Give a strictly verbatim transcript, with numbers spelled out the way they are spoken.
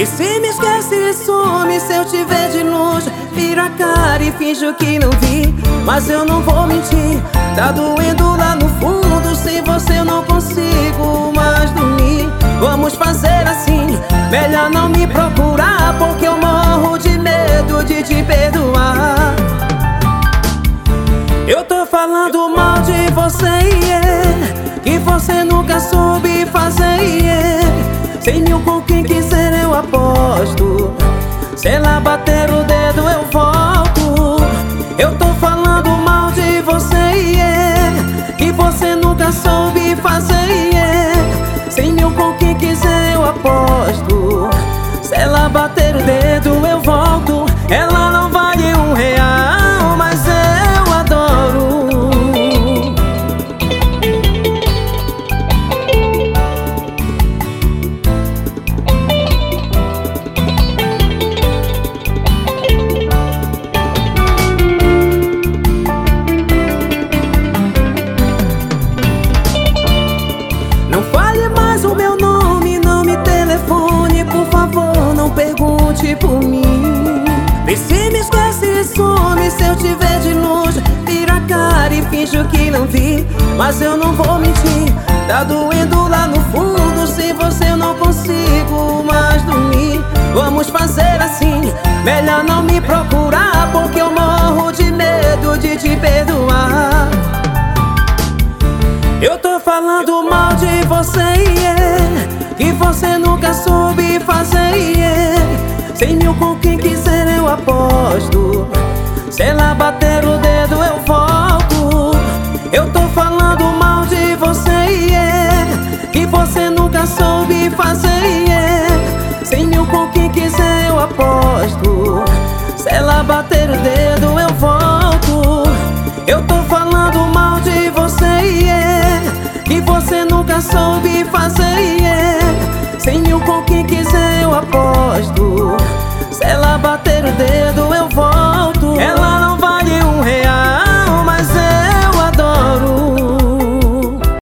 E se me esquece e some, se eu te ver de longe, vira a cara e finjo que não vi. Mas eu não vou mentir, tá doendo lá no fundo. Sem você eu não consigo mais dormir. Vamos fazer assim, melhor não me procurar, porque eu morro de medo de te perdoar. Eu tô falando mal de você, yeah, que você nunca soube fazer, yeah. Cem mil com quem quiser eu aposto, se ela bater o dedo eu volto. Eu tô falando mal de você, yeah, que você nunca soube fazer, yeah. Cem mil com quem quiser eu aposto, se ela bater o dedo eu volto. Ela não vale um real, mas eu adoro. Não fale mais o meu nome, não me telefone, por favor, não pergunte por mim. Vê se me esquece e some, se eu te ver de longe, vira a cara e finjo que não vi. Mas eu não vou mentir, tá doendo lá no fundo. Sem você eu não consigo mais dormir. Vamos fazer assim, melhor não me procurar, porque eu morro de medo de te perdoar. Eu tô falando mal de você, yeah, que você nunca soube fazer, yeah. Cem mil com quem quiser eu aposto, se ela bater o dedo eu volto. Eu tô falando mal de você, yeah, que você nunca soube fazer, yeah. Cem mil com quem quiser eu aposto, se ela bater o dedo eu volto. Eu tô falando mal de você, yeah, que você nunca soube fazer, yeah. Cem mil com quem quiser eu aposto,